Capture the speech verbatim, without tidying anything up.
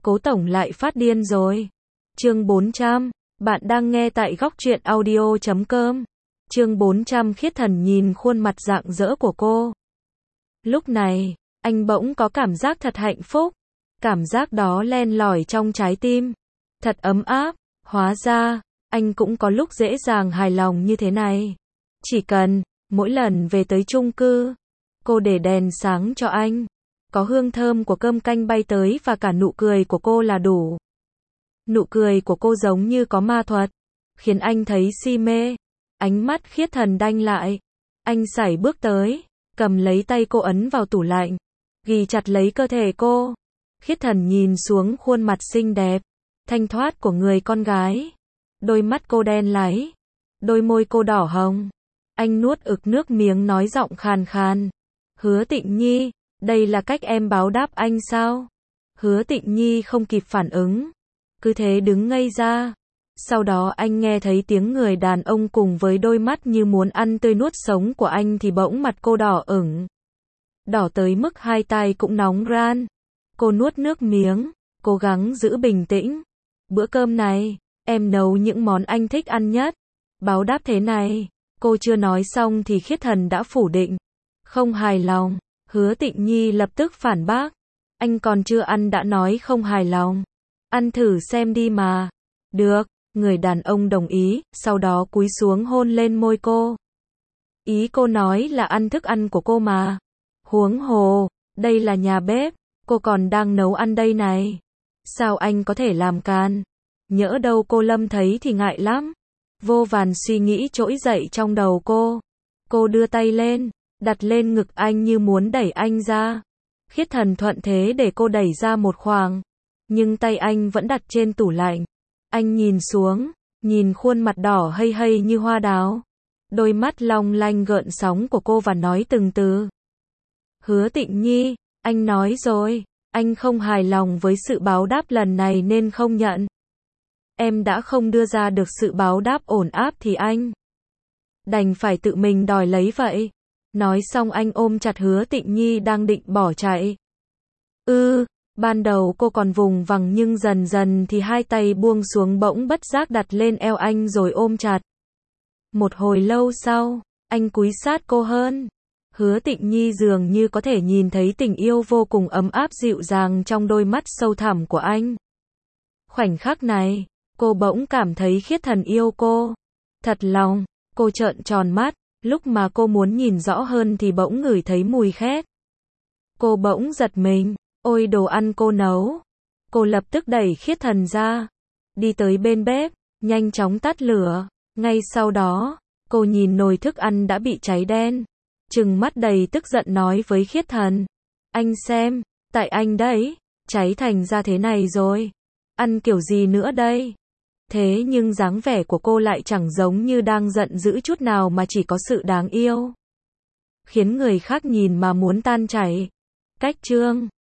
Cố tổng lại phát điên rồi. Chương bốn trăm, bạn đang nghe tại góc truyện audio chấm com. Chương bốn trăm Khiết Thần nhìn khuôn mặt rạng rỡ của cô. Lúc này, anh bỗng có cảm giác thật hạnh phúc. Cảm giác đó len lỏi trong trái tim. Thật ấm áp, hóa ra, anh cũng có lúc dễ dàng hài lòng như thế này. Chỉ cần, mỗi lần về tới chung cư, cô để đèn sáng cho anh. Có hương thơm của cơm canh bay tới và cả nụ cười của cô là đủ. Nụ cười của cô giống như có ma thuật, khiến anh thấy si mê. Ánh mắt Khiết Thần đanh lại. Anh sải bước tới, cầm lấy tay cô ấn vào tủ lạnh, ghì chặt lấy cơ thể cô. Khiết Thần nhìn xuống khuôn mặt xinh đẹp, thanh thoát của người con gái. Đôi mắt cô đen láy, đôi môi cô đỏ hồng. Anh nuốt ực nước miếng nói giọng khàn khàn. Hứa Tịnh Nhi, đây là cách em báo đáp anh sao? Hứa Tịnh Nhi không kịp phản ứng, cứ thế đứng ngây ra. Sau đó anh nghe thấy tiếng người đàn ông cùng với đôi mắt như muốn ăn tươi nuốt sống của anh thì bỗng mặt cô đỏ ửng. Đỏ tới mức hai tay cũng nóng ran. Cô nuốt nước miếng, cố gắng giữ bình tĩnh. Bữa cơm này, em nấu những món anh thích ăn nhất. Báo đáp thế này, cô chưa nói xong thì Khiết Thần đã phủ định. Không hài lòng, Hứa Tịnh Nhi lập tức phản bác. Anh còn chưa ăn đã nói không hài lòng. Ăn thử xem đi mà. Được, người đàn ông đồng ý, sau đó cúi xuống hôn lên môi cô. Ý cô nói là ăn thức ăn của cô mà. Huống hồ, đây là nhà bếp, cô còn đang nấu ăn đây này. Sao anh có thể làm can? Nhỡ đâu cô Lâm thấy thì ngại lắm. Vô vàn suy nghĩ trỗi dậy trong đầu cô. Cô đưa tay lên, đặt lên ngực anh như muốn đẩy anh ra. Khiết Thần thuận thế để cô đẩy ra một khoảng, nhưng tay anh vẫn đặt trên tủ lạnh. Anh nhìn xuống, nhìn khuôn mặt đỏ hây hây như hoa đào, đôi mắt long lanh gợn sóng của cô và nói từng từ. Hứa Tịnh Nhi, anh nói rồi, anh không hài lòng với sự báo đáp lần này nên không nhận. Em đã không đưa ra được sự báo đáp ổn áp thì anh đành phải tự mình đòi lấy vậy. Nói xong anh ôm chặt Hứa Tịnh Nhi đang định bỏ chạy. Ư, ban đầu cô còn vùng vằng nhưng dần dần thì hai tay buông xuống bỗng bất giác đặt lên eo anh rồi ôm chặt. Một hồi lâu sau, anh cúi sát cô hơn. Hứa Tịnh Nhi dường như có thể nhìn thấy tình yêu vô cùng ấm áp dịu dàng trong đôi mắt sâu thẳm của anh. Khoảnh khắc này, cô bỗng cảm thấy Khiết Thần yêu cô. Thật lòng, cô trợn tròn mắt. Lúc mà cô muốn nhìn rõ hơn thì bỗng ngửi thấy mùi khét. Cô bỗng giật mình, ôi đồ ăn cô nấu. Cô lập tức đẩy Khiết Thần ra, đi tới bên bếp, nhanh chóng tắt lửa. Ngay sau đó, cô nhìn nồi thức ăn đã bị cháy đen, trừng mắt đầy tức giận nói với Khiết Thần. Anh xem, tại anh đấy, cháy thành ra thế này rồi. Ăn kiểu gì nữa đây? Thế nhưng dáng vẻ của cô lại chẳng giống như đang giận dữ chút nào mà chỉ có sự đáng yêu, khiến người khác nhìn mà muốn tan chảy. Cách chương